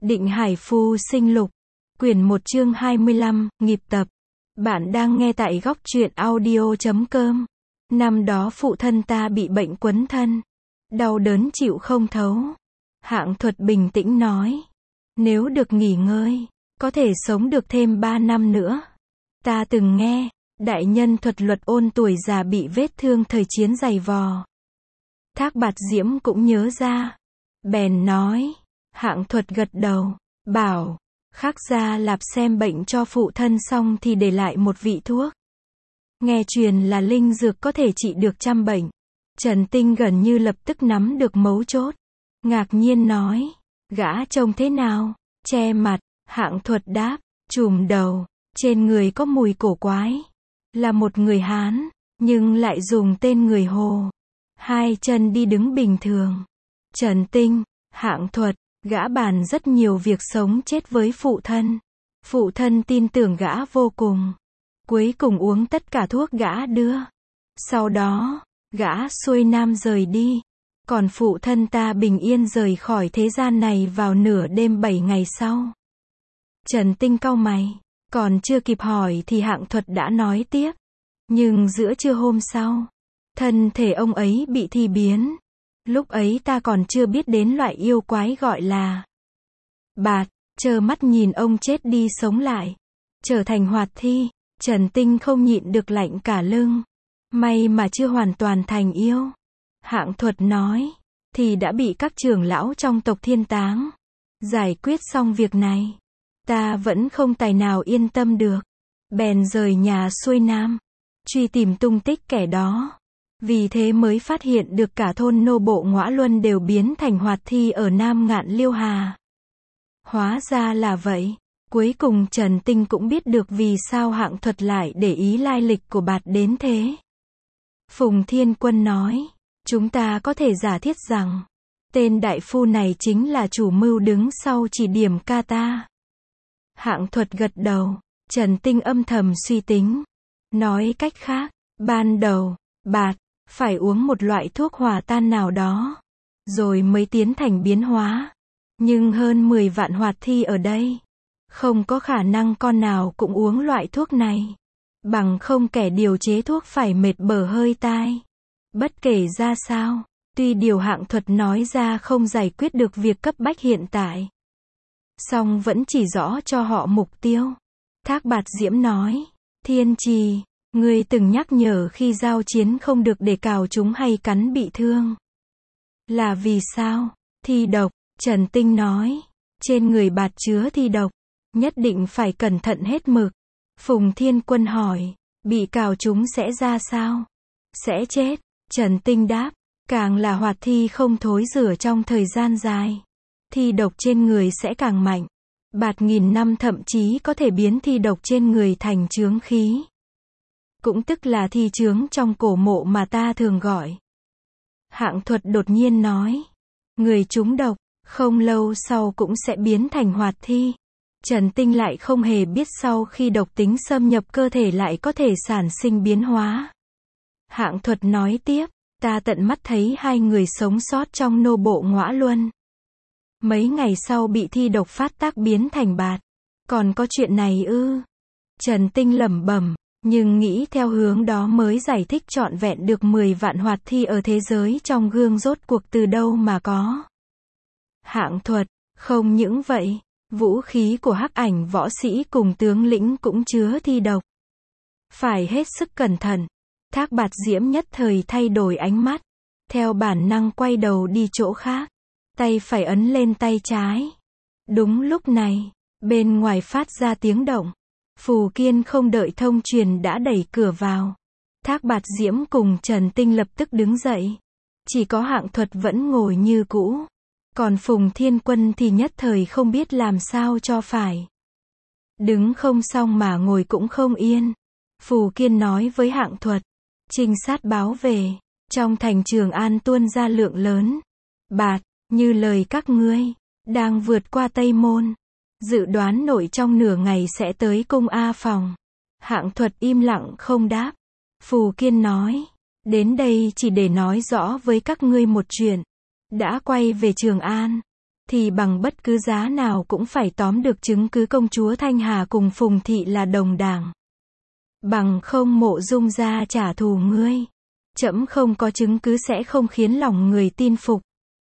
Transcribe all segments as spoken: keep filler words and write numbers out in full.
Định Hải Phu Sinh Lục, quyển một chương hai mươi lăm, nghiệp tập. Bạn đang nghe tại góc truyện audio chấm com. Năm đó phụ thân ta bị bệnh quấn thân, đau đớn chịu không thấu. Hạng Thuật bình tĩnh nói, nếu được nghỉ ngơi, có thể sống được thêm ba năm nữa. Ta từng nghe, đại nhân thuật luật ôn tuổi già bị vết thương thời chiến dày vò. Thác Bạt Diễm cũng nhớ ra, bèn nói. Hạng Thuật gật đầu, bảo, khắc gia lạp xem bệnh cho phụ thân xong thì để lại một vị thuốc. Nghe truyền là linh dược có thể trị được trăm bệnh. Trần Tinh gần như lập tức nắm được mấu chốt. Ngạc nhiên nói, gã trông thế nào? Che mặt, Hạng Thuật đáp, trùm đầu, trên người có mùi cổ quái. Là một người Hán, nhưng lại dùng tên người Hồ. Hai chân đi đứng bình thường. Trần Tinh, Hạng Thuật, gã bàn rất nhiều việc sống chết với phụ thân. Phụ thân tin tưởng gã vô cùng. Cuối cùng uống tất cả thuốc gã đưa. Sau đó, gã xuôi nam rời đi. Còn phụ thân ta bình yên rời khỏi thế gian này vào nửa đêm bảy ngày sau. Trần Tinh cau mày, còn chưa kịp hỏi thì Hạng Thuật đã nói tiếp. Nhưng giữa trưa hôm sau, thân thể ông ấy bị thi biến. Lúc ấy ta còn chưa biết đến loại yêu quái gọi là bạt, trơ mắt nhìn ông chết đi sống lại, trở thành hoạt thi. Trần Tinh không nhịn được lạnh cả lưng. May mà chưa hoàn toàn thành yêu. Hạng Thuật nói, thì đã bị các trưởng lão trong tộc Thiên Táng giải quyết xong việc này. Ta vẫn không tài nào yên tâm được. Bèn rời nhà xuôi nam, truy tìm tung tích kẻ đó. Vì thế mới phát hiện được cả thôn nô bộ Ngõa Luân đều biến thành hoạt thi ở Nam Ngạn Liêu Hà. Hóa ra là vậy. Cuối cùng Trần Tinh cũng biết được vì sao Hạng Thuật lại để ý lai lịch của bạt đến thế. Phùng Thiên Quân nói, chúng ta có thể giả thiết rằng, tên đại phu này chính là chủ mưu đứng sau chỉ điểm ca ta. Hạng Thuật gật đầu. Trần Tinh âm thầm suy tính. Nói cách khác, ban đầu, bạt phải uống một loại thuốc hòa tan nào đó, rồi mới tiến thành biến hóa. Nhưng hơn mười vạn hoạt thi ở đây, không có khả năng con nào cũng uống loại thuốc này. Bằng không kẻ điều chế thuốc phải mệt bở hơi tai. Bất kể ra sao, tuy điều Hạng Thuật nói ra không giải quyết được việc cấp bách hiện tại, song vẫn chỉ rõ cho họ mục tiêu. Thác Bạt Diễm nói, Thiên Trì, ngươi từng nhắc nhở khi giao chiến không được để cào chúng hay cắn bị thương. Là vì sao? Thi độc. Trần Tinh nói, trên người bạt chứa thi độc, nhất định phải cẩn thận hết mực. Phùng Thiên Quân hỏi, bị cào chúng sẽ ra sao? Sẽ chết. Trần Tinh đáp, càng là hoạt thi không thối rửa trong thời gian dài, thi độc trên người sẽ càng mạnh. Bạt nghìn năm thậm chí có thể biến thi độc trên người thành chướng khí. Cũng tức là thi chướng trong cổ mộ mà ta thường gọi. Hạng Thuật đột nhiên nói, người trúng độc, không lâu sau cũng sẽ biến thành hoạt thi. Trần Tinh lại không hề biết sau khi độc tính xâm nhập cơ thể lại có thể sản sinh biến hóa. Hạng Thuật nói tiếp, ta tận mắt thấy hai người sống sót trong nô bộ Ngõa Luân. Mấy ngày sau bị thi độc phát tác biến thành bạt. Còn có chuyện này ư? Trần Tinh lẩm bẩm, nhưng nghĩ theo hướng đó mới giải thích trọn vẹn được mười vạn hoạt thi ở thế giới trong gương rốt cuộc từ đâu mà có. Hạng Thuật, không những vậy, vũ khí của Hắc Ảnh võ sĩ cùng tướng lĩnh cũng chứa thi độc. Phải hết sức cẩn thận. Thác Bạt Diễm nhất thời thay đổi ánh mắt, theo bản năng quay đầu đi chỗ khác, tay phải ấn lên tay trái. Đúng lúc này, bên ngoài phát ra tiếng động. Phù Kiên không đợi thông truyền đã đẩy cửa vào. Thác Bạt Diễm cùng Trần Tinh lập tức đứng dậy. Chỉ có Hạng Thuật vẫn ngồi như cũ. Còn Phùng Thiên Quân thì nhất thời không biết làm sao cho phải. Đứng không xong mà ngồi cũng không yên. Phù Kiên nói với Hạng Thuật, trinh sát báo về, trong thành Trường An tuôn ra lượng lớn bạt, như lời các ngươi, đang vượt qua Tây Môn. Dự đoán nội trong nửa ngày sẽ tới cung A Phòng. Hạng Thuật im lặng không đáp. Phù Kiên nói, đến đây chỉ để nói rõ với các ngươi một chuyện. Đã quay về Trường An, thì bằng bất cứ giá nào cũng phải tóm được chứng cứ công chúa Thanh Hà cùng Phùng Thị là đồng đảng. Bằng không Mộ Dung gia trả thù ngươi. Trẫm không có chứng cứ sẽ không khiến lòng người tin phục.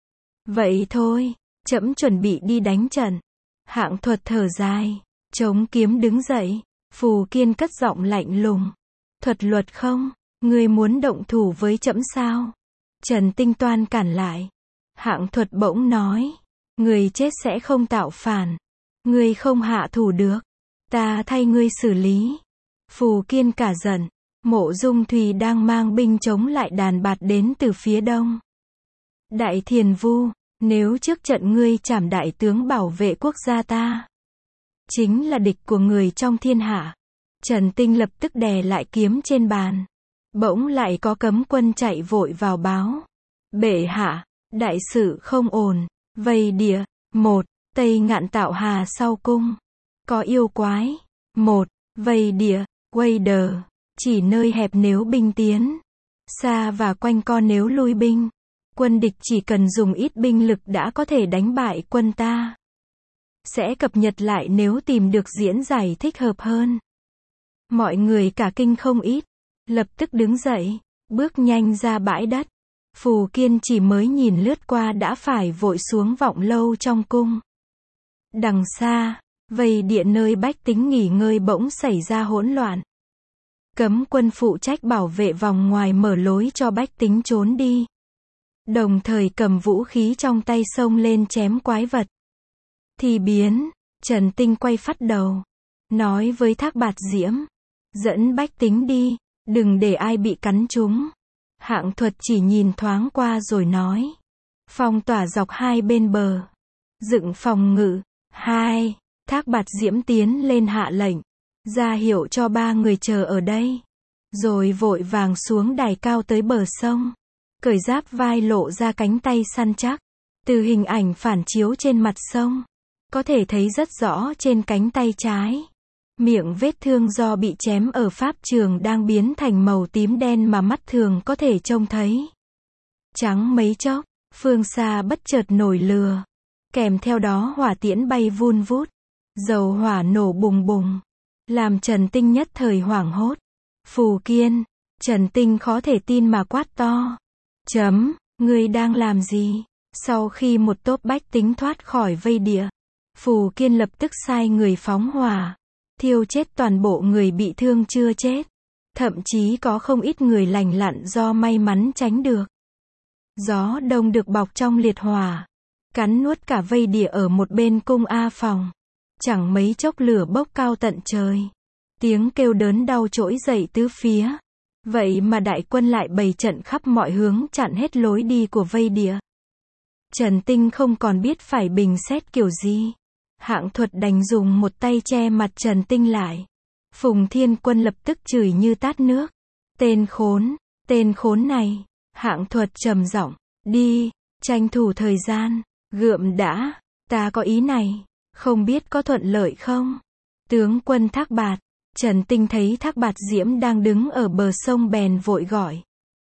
Vậy thôi, trẫm chuẩn bị đi đánh trận. Hạng Thuật thở dài, chống kiếm đứng dậy. Phù Kiên cất giọng lạnh lùng. Thuật luật không, ngươi muốn động thủ với trẫm sao? Trần Tinh toan cản lại. Hạng Thuật bỗng nói, người chết sẽ không tạo phản. Ngươi không hạ thủ được. Ta thay ngươi xử lý. Phù Kiên cả giận. Mộ Dung Thùy đang mang binh chống lại đàn Bạt đến từ phía đông. Đại Thiền Vu, nếu trước trận ngươi trảm đại tướng bảo vệ quốc gia ta, chính là địch của người trong thiên hạ. Trần Tinh lập tức đè lại kiếm trên bàn. Bỗng lại có cấm quân chạy vội vào báo. Bệ hạ, đại sự không ổn. Vây địa. Một. Tây Ngạn Tạo Hà sau cung. Có yêu quái. Một. Vây địa. Quay đờ. Chỉ nơi hẹp nếu binh tiến. Xa và quanh co nếu lui binh. Quân địch chỉ cần dùng ít binh lực đã có thể đánh bại quân ta. Sẽ cập nhật lại nếu tìm được diễn giải thích hợp hơn. Mọi người cả kinh không ít. Lập tức đứng dậy. Bước nhanh ra bãi đất. Phù Kiên chỉ mới nhìn lướt qua đã phải vội xuống vọng lâu trong cung. Đằng xa, vây địa nơi bách tính nghỉ ngơi bỗng xảy ra hỗn loạn. Cấm quân phụ trách bảo vệ vòng ngoài mở lối cho bách tính trốn đi. Đồng thời cầm vũ khí trong tay xông lên chém quái vật. Thì biến, Trần Tinh quay phắt đầu. Nói với Thác Bạt Diễm. Dẫn bách tính đi, đừng để ai bị cắn trúng. Hạng Thuật chỉ nhìn thoáng qua rồi nói. Phong tỏa dọc hai bên bờ. Dựng phòng ngự. Hai. Thác Bạt Diễm tiến lên hạ lệnh. Ra hiệu cho ba người chờ ở đây. Rồi vội vàng xuống đài cao tới bờ sông. Cởi giáp vai lộ ra cánh tay săn chắc. Từ hình ảnh phản chiếu trên mặt sông, có thể thấy rất rõ trên cánh tay trái. Miệng vết thương do bị chém ở pháp trường đang biến thành màu tím đen mà mắt thường có thể trông thấy. Trắng mấy chốc, phương xa bất chợt nổi lửa. Kèm theo đó hỏa tiễn bay vun vút. Dầu hỏa nổ bùng bùng. Làm Trần Tinh nhất thời hoảng hốt. Phù Kiên. Trần Tinh khó thể tin mà quát to. Chấm, ngươi đang làm gì? Sau khi một tốp bách tính thoát khỏi vây địa, Phù Kiên lập tức sai người phóng hỏa. Thiêu chết toàn bộ người bị thương chưa chết. Thậm chí có không ít người lành lặn do may mắn tránh được. Gió đông được bọc trong liệt hỏa. Cắn nuốt cả vây địa ở một bên cung A Phòng. Chẳng mấy chốc lửa bốc cao tận trời. Tiếng kêu đớn đau trỗi dậy tứ phía. Vậy mà đại quân lại bày trận khắp mọi hướng chặn hết lối đi của vây địa. Trần Tinh không còn biết phải bình xét kiểu gì. Hạng Thuật đành dùng một tay che mặt Trần Tinh lại. Phùng Thiên Quân lập tức chửi như tát nước. Tên khốn, tên khốn này. Hạng Thuật trầm giọng, đi, tranh thủ thời gian, gượm đã, ta có ý này, không biết có thuận lợi không? Tướng quân Thác Bạt. Trần Tinh thấy Thác Bạt Diễm đang đứng ở bờ sông bèn vội gọi.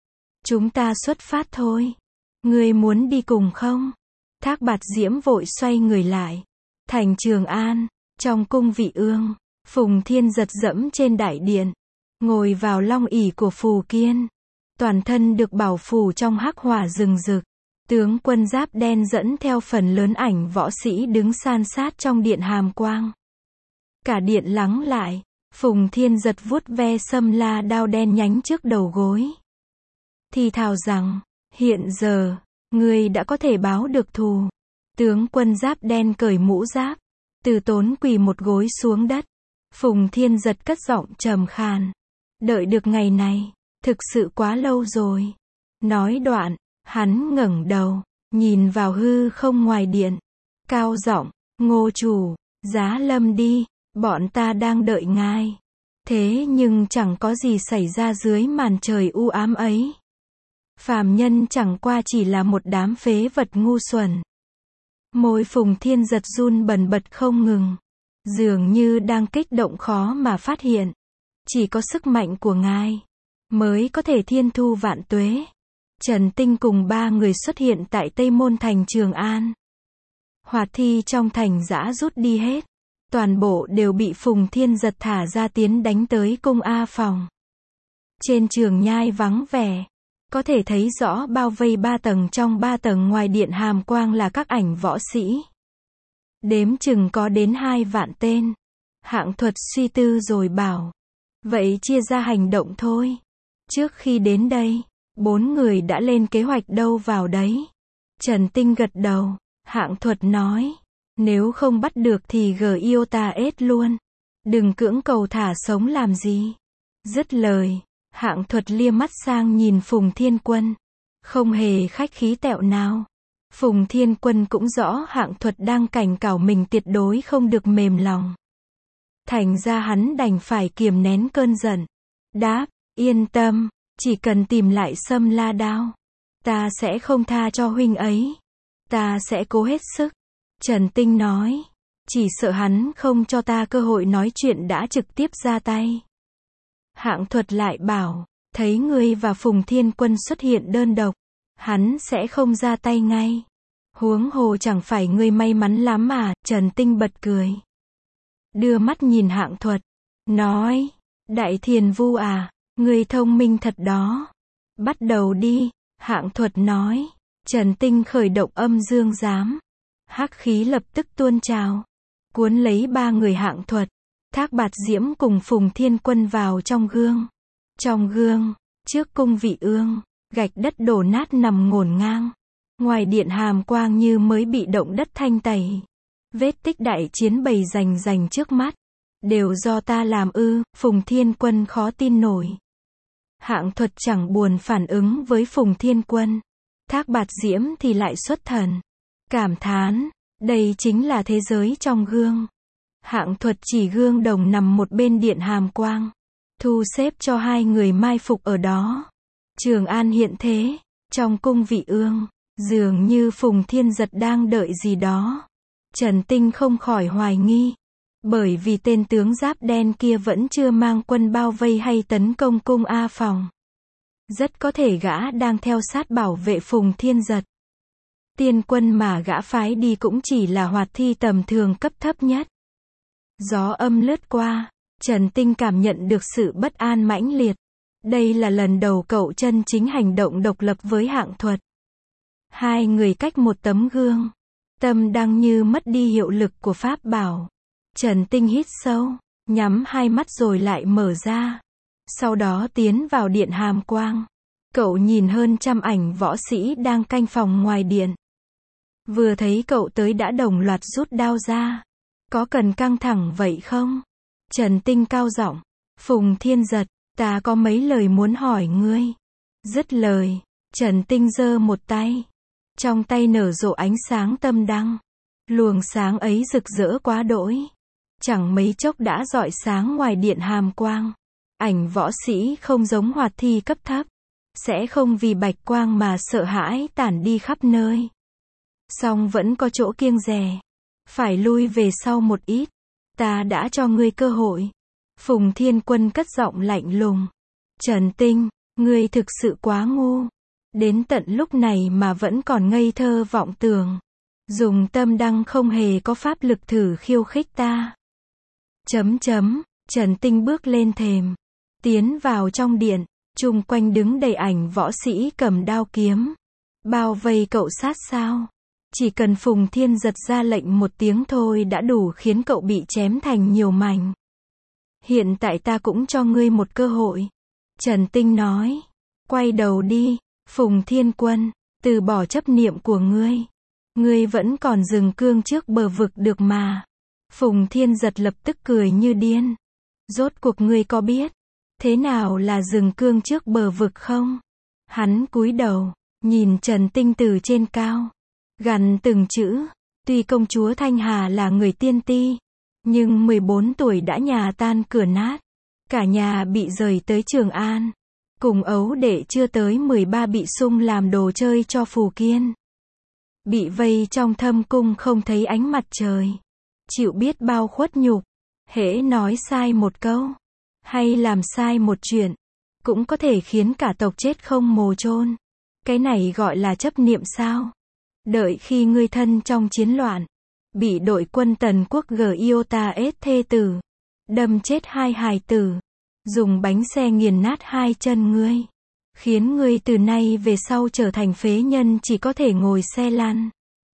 Chúng ta xuất phát thôi. Ngươi muốn đi cùng không? Thác Bạt Diễm vội xoay người lại. Thành Trường An, trong cung Vị Ương, Phùng Thiên giật dẫm trên đại điện, ngồi vào long ỷ của Phù Kiên. Toàn thân được bảo phủ trong hắc hỏa rừng rực. Tướng quân giáp đen dẫn theo phần lớn ảnh võ sĩ đứng san sát trong điện hàm quang. Cả điện lắng lại. Phùng Thiên giật vuốt ve sâm la đao đen nhánh trước đầu gối. Thì thào rằng, hiện giờ, ngươi đã có thể báo được thù. Tướng quân giáp đen cởi mũ giáp, từ tốn quỳ một gối xuống đất. Phùng Thiên giật cất giọng trầm khàn. Đợi được ngày này, thực sự quá lâu rồi. Nói đoạn, hắn ngẩng đầu, nhìn vào hư không ngoài điện. Cao giọng, Ngô chủ, giá lâm đi. Bọn ta đang đợi ngài. Thế nhưng chẳng có gì xảy ra dưới màn trời u ám ấy. Phàm nhân chẳng qua chỉ là một đám phế vật ngu xuẩn. Môi Phùng Thiên giật run bần bật không ngừng. Dường như đang kích động khó mà phát hiện. Chỉ có sức mạnh của ngài mới có thể thiên thu vạn tuế. Trần Tinh cùng ba người xuất hiện tại Tây Môn thành Trường An. Hoạt thi trong thành dã rút đi hết. Toàn bộ đều bị Phùng Thiên Giật thả ra tiến đánh tới cung A Phòng. Trên trường nhai vắng vẻ. Có thể thấy rõ bao vây ba tầng trong ba tầng ngoài điện Hàm Quang là các ảnh võ sĩ. Đếm chừng có đến hai vạn tên. Hạng Thuật suy tư rồi bảo. Vậy chia ra hành động thôi. Trước khi đến đây, bốn người đã lên kế hoạch đâu vào đấy. Trần Tinh gật đầu. Hạng Thuật nói. Nếu không bắt được thì gờ yêu ta ết luôn. Đừng cưỡng cầu thả sống làm gì. Dứt lời. Hạng Thuật lia mắt sang nhìn Phùng Thiên Quân. Không hề khách khí tẹo nào. Phùng Thiên Quân cũng rõ Hạng Thuật đang cảnh cáo mình tuyệt đối không được mềm lòng. Thành ra hắn đành phải kiềm nén cơn giận. Đáp, yên tâm, chỉ cần tìm lại Sâm La Đao. Ta sẽ không tha cho huynh ấy. Ta sẽ cố hết sức. Trần Tinh nói, chỉ sợ hắn không cho ta cơ hội nói chuyện đã trực tiếp ra tay. Hạng Thuật lại bảo, thấy ngươi và Phùng Thiên Quân xuất hiện đơn độc, hắn sẽ không ra tay ngay. Huống hồ chẳng phải ngươi may mắn lắm mà, Trần Tinh bật cười. Đưa mắt nhìn Hạng Thuật, nói, Đại Thiền Vu à, ngươi thông minh thật đó. Bắt đầu đi, Hạng Thuật nói. Trần Tinh khởi động âm dương giám. Hắc khí lập tức tuôn trào, cuốn lấy ba người Hạng Thuật. Thác Bạt Diễm cùng Phùng Thiên Quân vào trong gương. Trong gương, trước cung Vị Ương, gạch đất đổ nát nằm ngổn ngang. Ngoài điện Hàm Quang như mới bị động đất thanh tẩy. Vết tích đại chiến bầy rành rành trước mắt. Đều do ta làm ư, Phùng Thiên Quân khó tin nổi. Hạng Thuật chẳng buồn phản ứng với Phùng Thiên Quân. Thác Bạt Diễm thì lại xuất thần. Cảm thán, đây chính là thế giới trong gương. Hạng Thuật chỉ gương đồng nằm một bên điện Hàm Quang. Thu xếp cho hai người mai phục ở đó. Trường An hiện thế, trong cung Vị Ương, dường như Phùng Thiên Giật đang đợi gì đó. Trần Tinh không khỏi hoài nghi. Bởi vì tên tướng giáp đen kia vẫn chưa mang quân bao vây hay tấn công cung A Phòng. Rất có thể gã đang theo sát bảo vệ Phùng Thiên Giật. Tiên quân mà gã phái đi cũng chỉ là hoạt thi tầm thường cấp thấp nhất. Gió âm lướt qua, Trần Tinh cảm nhận được sự bất an mãnh liệt. Đây là lần đầu cậu chân chính hành động độc lập với Hạng Thuật. Hai người cách một tấm gương. Tâm đang như mất đi hiệu lực của pháp bảo. Trần Tinh hít sâu, nhắm hai mắt rồi lại mở ra. Sau đó tiến vào điện Hàm Quang. Cậu nhìn hơn trăm ảnh võ sĩ đang canh phòng ngoài điện. Vừa thấy cậu tới đã đồng loạt rút đao ra. Có cần căng thẳng vậy không? Trần Tinh cao giọng. Phùng Thiên Giật, ta có mấy lời muốn hỏi ngươi. Dứt lời, Trần Tinh giơ một tay. Trong tay nở rộ ánh sáng tâm đăng. Luồng sáng ấy rực rỡ quá đỗi. Chẳng mấy chốc đã rọi sáng ngoài điện Hàm Quang. Ảnh võ sĩ không giống hoạt thi cấp thấp. Sẽ không vì bạch quang mà sợ hãi tản đi khắp nơi. Song vẫn có chỗ kiêng dè. Phải lui về sau một ít. Ta đã cho ngươi cơ hội. Phùng Thiên Quân cất giọng lạnh lùng. Trần Tinh, ngươi thực sự quá ngu. Đến tận lúc này mà vẫn còn ngây thơ vọng tưởng. Dùng tâm đăng không hề có pháp lực thử khiêu khích ta. Chấm chấm, Trần Tinh bước lên thềm. Tiến vào trong điện. Chung quanh đứng đầy ảnh võ sĩ cầm đao kiếm. Bao vây cậu sát sao. Chỉ cần Phùng Thiên Giật ra lệnh một tiếng thôi đã đủ khiến cậu bị chém thành nhiều mảnh. Hiện tại ta cũng cho ngươi một cơ hội. Trần Tinh nói. Quay đầu đi, Phùng Thiên Quân, từ bỏ chấp niệm của ngươi. Ngươi vẫn còn dừng cương trước bờ vực được mà. Phùng Thiên Giật lập tức cười như điên. Rốt cuộc ngươi có biết thế nào là dừng cương trước bờ vực không? Hắn cúi đầu, nhìn Trần Tinh từ trên cao. Gằn từng chữ. Tuy công chúa Thanh Hà là người tiên ti, nhưng mười bốn tuổi đã nhà tan cửa nát. Cả nhà bị rời tới Trường An. Cùng ấu đệ chưa tới mười ba bị sung làm đồ chơi cho Phù Kiên. Bị vây trong thâm cung không thấy ánh mặt trời. Chịu biết bao khuất nhục. Hễ nói sai một câu, hay làm sai một chuyện, cũng có thể khiến cả tộc chết không mồ chôn. Cái này gọi là chấp niệm sao? Đợi khi ngươi thân trong chiến loạn, bị đội quân Tần quốc Giota S thê tử, đâm chết hai hài tử, dùng bánh xe nghiền nát hai chân ngươi, khiến ngươi từ nay về sau trở thành phế nhân chỉ có thể ngồi xe lăn.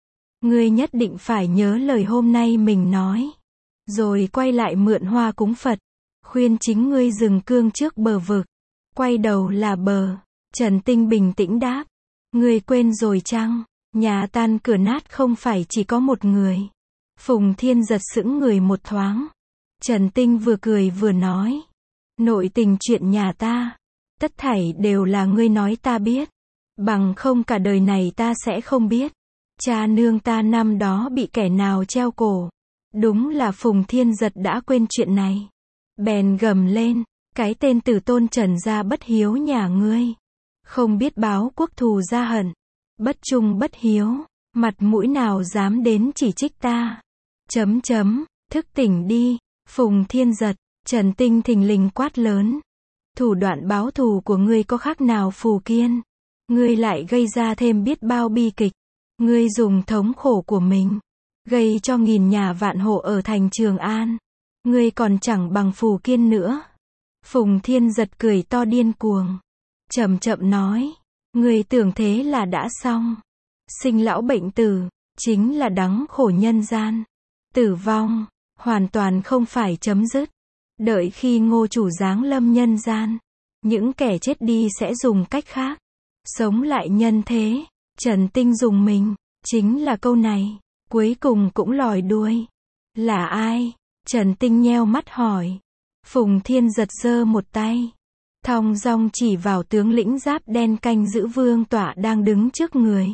Ngươi nhất định phải nhớ lời hôm nay mình nói, rồi quay lại mượn hoa cúng Phật, khuyên chính ngươi dừng cương trước bờ vực, quay đầu là bờ. Trần Tinh bình tĩnh đáp, ngươi quên rồi chăng, nhà tan cửa nát không phải chỉ có một người. Phùng Thiên giật sững người một thoáng. Trần Tinh vừa cười vừa nói, nội tình chuyện nhà ta, tất thảy đều là ngươi nói ta biết, bằng không cả đời này ta sẽ không biết. Cha nương ta năm đó bị kẻ nào treo cổ. Đúng là Phùng Thiên giật đã quên chuyện này. Bèn gầm lên, cái tên tử tôn Trần gia bất hiếu nhà ngươi, không biết báo quốc thù gia hận, bất trung bất hiếu, mặt mũi nào dám đến chỉ trích ta. Chấm chấm, thức tỉnh đi. Phùng Thiên giật, Trần Tinh thình lình quát lớn. Thủ đoạn báo thù của ngươi có khác nào phù kiên? Ngươi lại gây ra thêm biết bao bi kịch. Ngươi dùng thống khổ của mình, gây cho nghìn nhà vạn hộ ở thành Trường An. Ngươi còn chẳng bằng phù kiên nữa. Phùng Thiên giật cười to điên cuồng, chậm chậm nói, ngươi tưởng thế là đã xong. Sinh lão bệnh tử, chính là đắng khổ nhân gian. Tử vong, hoàn toàn không phải chấm dứt. Đợi khi Ngô chủ giáng lâm nhân gian, những kẻ chết đi sẽ dùng cách khác sống lại nhân thế. Trần Tinh dùng mình, chính là câu này, cuối cùng cũng lòi đuôi. Là ai? Trần Tinh nheo mắt hỏi. Phùng Thiên giật giơ một tay, thong dong chỉ vào tướng lĩnh giáp đen canh giữ vương tọa đang đứng trước người.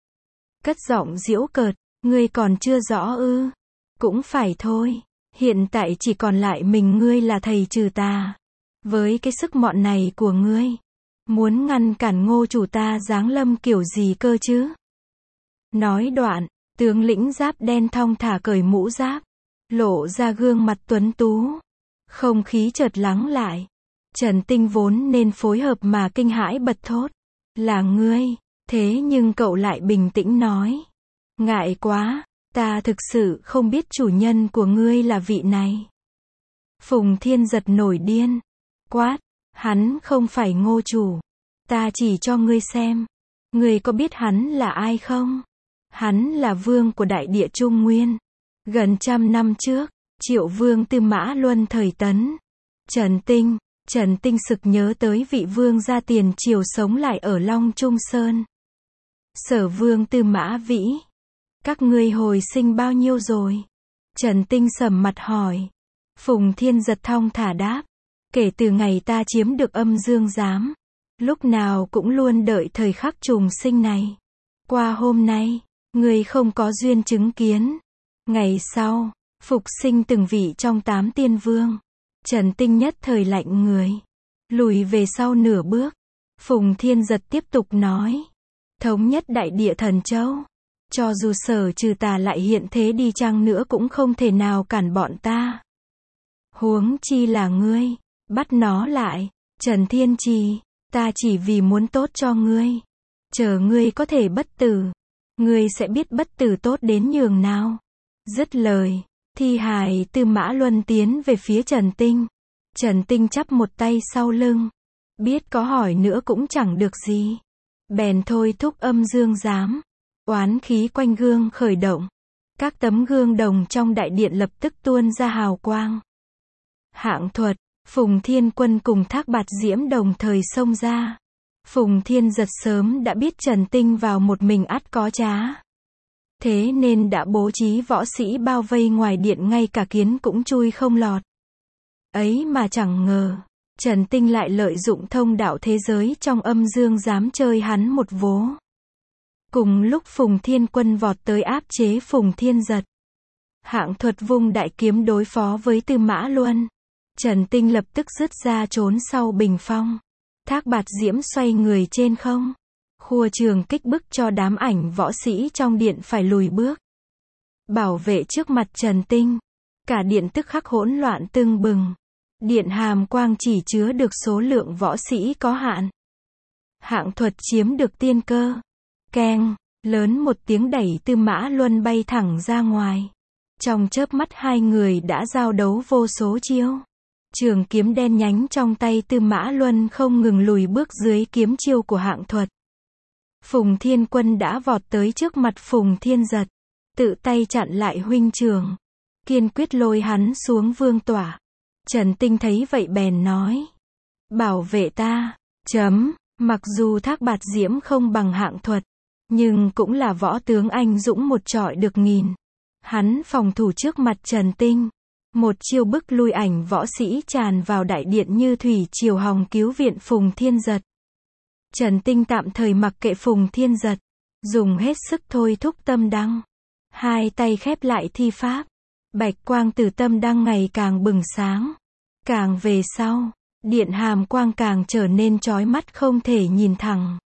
Cất giọng giễu cợt, ngươi còn chưa rõ ư? Cũng phải thôi, hiện tại chỉ còn lại mình ngươi là thầy trừ tà. Với cái sức mọn này của ngươi, muốn ngăn cản Ngô chủ ta giáng lâm kiểu gì cơ chứ? Nói đoạn, tướng lĩnh giáp đen thong thả cởi mũ giáp, lộ ra gương mặt tuấn tú. Không khí chợt lắng lại. Trần Tinh vốn nên phối hợp mà kinh hãi bật thốt. Là ngươi, thế nhưng cậu lại bình tĩnh nói. Ngại quá, ta thực sự không biết chủ nhân của ngươi là vị này. Phùng Thiên giật nổi điên, quát, hắn không phải Ngô chủ. Ta chỉ cho ngươi xem. Ngươi có biết hắn là ai không? Hắn là vương của đại địa Trung Nguyên. Gần trăm năm trước, Triệu vương Tư Mã Luân thời Tấn. Trần Tinh, Trần Tinh sực nhớ tới vị vương gia tiền triều sống lại ở Long Trung Sơn. Sở vương Tư Mã Vĩ. Các ngươi hồi sinh bao nhiêu rồi? Trần Tinh sầm mặt hỏi. Phùng Thiên giật thong thả đáp. Kể từ ngày ta chiếm được âm dương giám, lúc nào cũng luôn đợi thời khắc trùng sinh này. Qua hôm nay, ngươi không có duyên chứng kiến. Ngày sau, phục sinh từng vị trong tám tiên vương. Trần Tinh nhất thời lạnh người, lùi về sau nửa bước. Phùng Thiên giật tiếp tục nói. Thống nhất đại địa Thần Châu. Cho dù Sở trừ tà lại hiện thế đi chăng nữa cũng không thể nào cản bọn ta. Huống chi là ngươi, bắt nó lại. Trần Thiên Trì, ta chỉ vì muốn tốt cho ngươi. Chờ ngươi có thể bất tử, ngươi sẽ biết bất tử tốt đến nhường nào. Dứt lời, thi hài Tư Mã Luân tiến về phía Trần Tinh. Trần Tinh chắp một tay sau lưng, biết có hỏi nữa cũng chẳng được gì, bèn thôi thúc âm dương giám. Oán khí quanh gương khởi động, các tấm gương đồng trong đại điện lập tức tuôn ra hào quang. Hạng Thuật, Phùng Thiên Quân cùng Thác Bạt Diễm đồng thời xông ra. Phùng Thiên giật sớm đã biết Trần Tinh vào một mình ắt có trá, thế nên đã bố trí võ sĩ bao vây ngoài điện, ngay cả kiến cũng chui không lọt. Ấy mà chẳng ngờ, Trần Tinh lại lợi dụng thông đạo thế giới trong âm dương dám chơi hắn một vố. Cùng lúc Phùng Thiên Quân vọt tới áp chế Phùng Thiên giật, Hạng Thuật vung đại kiếm đối phó với Tư Mã Luân. Trần Tinh lập tức rứt ra trốn sau bình phong. Thác Bạt Diễm xoay người trên không, khua trường kích bức cho đám ảnh võ sĩ trong điện phải lùi bước. Bảo vệ trước mặt Trần Tinh, cả điện tức khắc hỗn loạn tưng bừng. Điện hàm quang chỉ chứa được số lượng võ sĩ có hạn. Hạng Thuật chiếm được tiên cơ. Keng, lớn một tiếng đẩy Tư Mã Luân bay thẳng ra ngoài. Trong chớp mắt hai người đã giao đấu vô số chiêu. Trường kiếm đen nhánh trong tay Tư Mã Luân không ngừng lùi bước dưới kiếm chiêu của Hạng Thuật. Phùng Thiên Quân đã vọt tới trước mặt Phùng Thiên Giật, tự tay chặn lại huynh trưởng, kiên quyết lôi hắn xuống vương tỏa. Trần Tinh thấy vậy bèn nói: bảo vệ ta. Chấm, mặc dù Thác Bạt Diễm không bằng Hạng Thuật, nhưng cũng là võ tướng anh dũng một trọi được nghìn. Hắn phòng thủ trước mặt Trần Tinh, một chiêu bức lui ảnh võ sĩ tràn vào đại điện như thủy triều hòng cứu viện Phùng Thiên Giật. Trần Tinh tạm thời mặc kệ Phùng Thiên Giật, dùng hết sức thôi thúc tâm đăng. Hai tay khép lại thi pháp, bạch quang từ tâm đăng ngày càng bừng sáng. Càng về sau, điện hàm quang càng trở nên chói mắt không thể nhìn thẳng.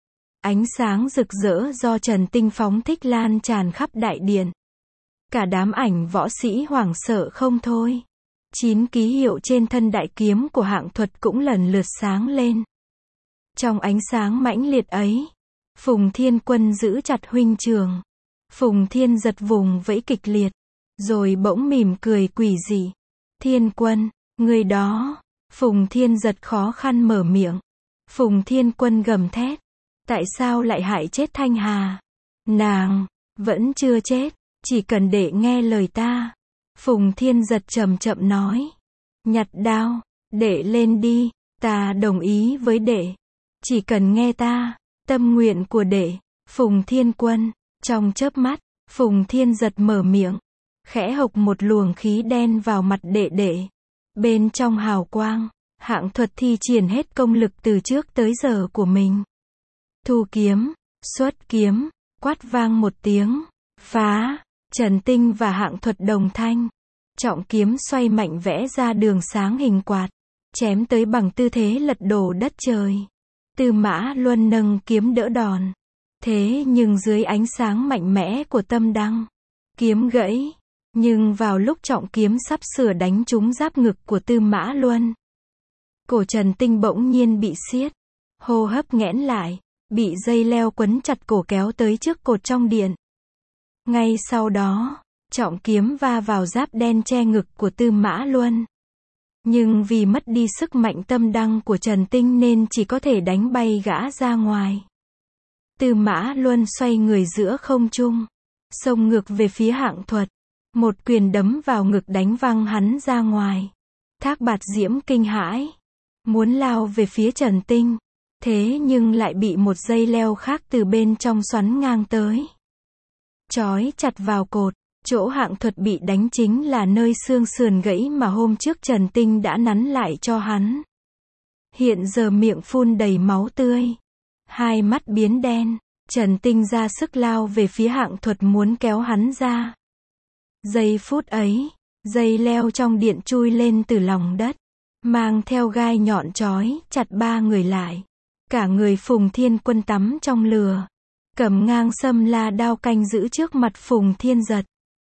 Ánh sáng rực rỡ do Trần Tinh phóng thích lan tràn khắp đại điện. Cả đám ảnh võ sĩ hoảng sợ không thôi. Chín ký hiệu trên thân đại kiếm của Hạng Thuật cũng lần lượt sáng lên. Trong ánh sáng mãnh liệt ấy, Phùng Thiên Quân giữ chặt huynh trưởng. Phùng Thiên Giật vùng vẫy kịch liệt, rồi bỗng mỉm cười quỷ dị. Thiên Quân, người đó. Phùng Thiên Giật khó khăn mở miệng. Phùng Thiên Quân gầm thét: tại sao lại hại chết Thanh Hà? Nàng vẫn chưa chết, chỉ cần để nghe lời ta. Phùng Thiên Giật chậm chậm nói: nhặt đao, đệ lên đi, ta đồng ý với đệ. Chỉ cần nghe ta, tâm nguyện của đệ. Phùng Thiên Quân, trong chớp mắt, Phùng Thiên Giật mở miệng, khẽ hộc một luồng khí đen vào mặt đệ đệ. Bên trong hào quang, Hạng Thuật thi triển hết công lực từ trước tới giờ của mình. Thu kiếm, xuất kiếm, quát vang một tiếng, phá. Trần Tinh và Hạng Thuật đồng thanh, trọng kiếm xoay mạnh vẽ ra đường sáng hình quạt, chém tới bằng tư thế lật đổ đất trời. Tư Mã Luân nâng kiếm đỡ đòn, thế nhưng dưới ánh sáng mạnh mẽ của tâm đăng, kiếm gãy. Nhưng vào lúc trọng kiếm sắp sửa đánh trúng giáp ngực của Tư Mã Luân, cổ Trần Tinh bỗng nhiên bị siết, hô hấp nghẽn lại, bị dây leo quấn chặt cổ kéo tới trước cột trong điện. Ngay sau đó, trọng kiếm va vào giáp đen che ngực của Tư Mã Luân. Nhưng vì mất đi sức mạnh tâm đăng của Trần Tinh nên chỉ có thể đánh bay gã ra ngoài. Tư Mã Luân xoay người giữa không trung, xông ngược về phía Hạng Thuật. Một quyền đấm vào ngực đánh văng hắn ra ngoài. Thác Bạt Diễm kinh hãi, muốn lao về phía Trần Tinh, thế nhưng lại bị một dây leo khác từ bên trong xoắn ngang tới, trói chặt vào cột. Chỗ Hạng Thuật bị đánh chính là nơi xương sườn gãy mà hôm trước Trần Tinh đã nắn lại cho hắn. Hiện giờ miệng phun đầy máu tươi, hai mắt biến đen. Trần Tinh ra sức lao về phía Hạng Thuật muốn kéo hắn ra. Giây phút ấy, dây leo trong điện chui lên từ lòng đất, mang theo gai nhọn trói chặt ba người lại. Cả người Phùng Thiên Quân tắm trong lửa, cầm ngang sâm la đao canh giữ trước mặt Phùng Thiên Giật.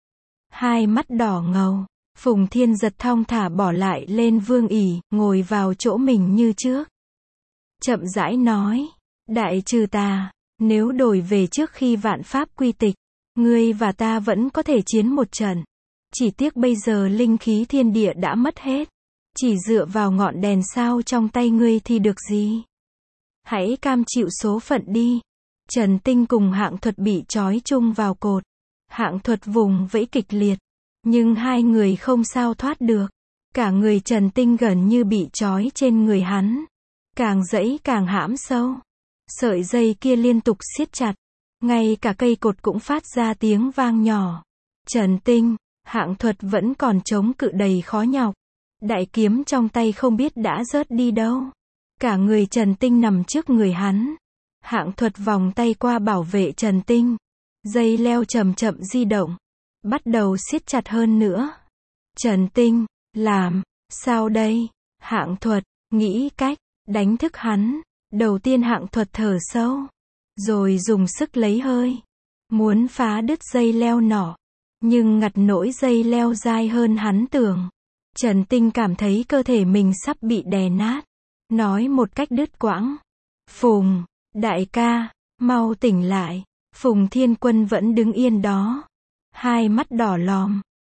Hai mắt đỏ ngầu, Phùng Thiên Giật thong thả bỏ lại lên vương ỷ, ngồi vào chỗ mình như trước. Chậm rãi nói: đại trừ tà, nếu đổi về trước khi vạn pháp quy tịch, ngươi và ta vẫn có thể chiến một trận. Chỉ tiếc bây giờ linh khí thiên địa đã mất hết. Chỉ dựa vào ngọn đèn sao trong tay ngươi thì được gì? Hãy cam chịu số phận đi. Trần Tinh cùng Hạng Thuật bị trói chung vào cột. Hạng Thuật vùng vẫy kịch liệt, nhưng hai người không sao thoát được. Cả người Trần Tinh gần như bị trói trên người hắn, càng giãy càng hãm sâu. Sợi dây kia liên tục siết chặt, ngay cả cây cột cũng phát ra tiếng vang nhỏ. Trần Tinh, Hạng Thuật vẫn còn chống cự đầy khó nhọc. Đại kiếm trong tay không biết đã rớt đi đâu. Cả người Trần Tinh nằm trước người hắn. Hạng Thuật vòng tay qua bảo vệ Trần Tinh. Dây leo chậm chậm di động, bắt đầu siết chặt hơn nữa. Trần Tinh, làm sao đây? Hạng Thuật nghĩ cách đánh thức hắn. Đầu tiên Hạng Thuật thở sâu, rồi dùng sức lấy hơi, muốn phá đứt dây leo nỏ, nhưng ngặt nỗi dây leo dai hơn hắn tưởng. Trần Tinh cảm thấy cơ thể mình sắp bị đè nát, nói một cách đứt quãng: Phùng, đại ca, mau tỉnh lại. Phùng Thiên Quân vẫn đứng yên đó, hai mắt đỏ lòm,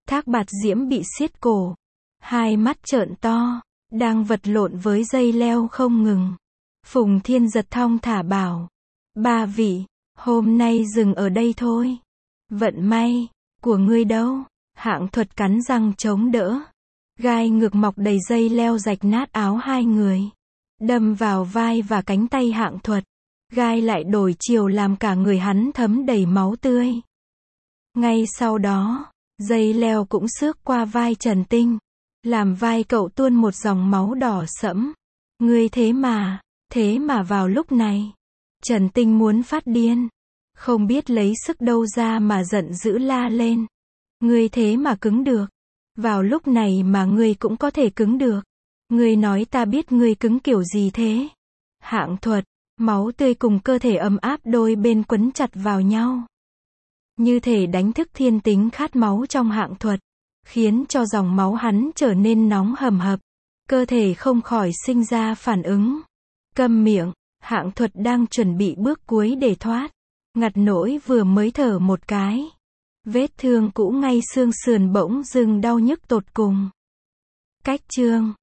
Thác Bạt Diễm bị siết cổ, hai mắt trợn to, đang vật lộn với dây leo không ngừng. Phùng Thiên Giật thong thả bảo, ba vị, hôm nay dừng ở đây thôi. Vận may của ngươi đâu? Hạng Thuật cắn răng chống đỡ. Gai ngược mọc đầy dây leo rạch nát áo hai người, đâm vào vai và cánh tay Hạng Thuật. Gai lại đổi chiều làm cả người hắn thấm đầy máu tươi. Ngay sau đó, dây leo cũng xước qua vai Trần Tinh, làm vai cậu tuôn một dòng máu đỏ sẫm. Ngươi thế mà, thế mà vào lúc này, Trần Tinh muốn phát điên, không biết lấy sức đâu ra mà giận dữ la lên. Ngươi thế mà cứng được, vào lúc này mà ngươi cũng có thể cứng được. Ngươi nói ta biết ngươi cứng kiểu gì thế? Hạng Thuật, máu tươi cùng cơ thể ấm áp đôi bên quấn chặt vào nhau, như thể đánh thức thiên tính khát máu trong Hạng Thuật, khiến cho dòng máu hắn trở nên nóng hầm hập, cơ thể không khỏi sinh ra phản ứng. Câm miệng, Hạng Thuật đang chuẩn bị bước cuối để thoát, ngặt nỗi vừa mới thở một cái, vết thương cũ ngay xương sườn bỗng dưng đau nhức tột cùng. Cách chương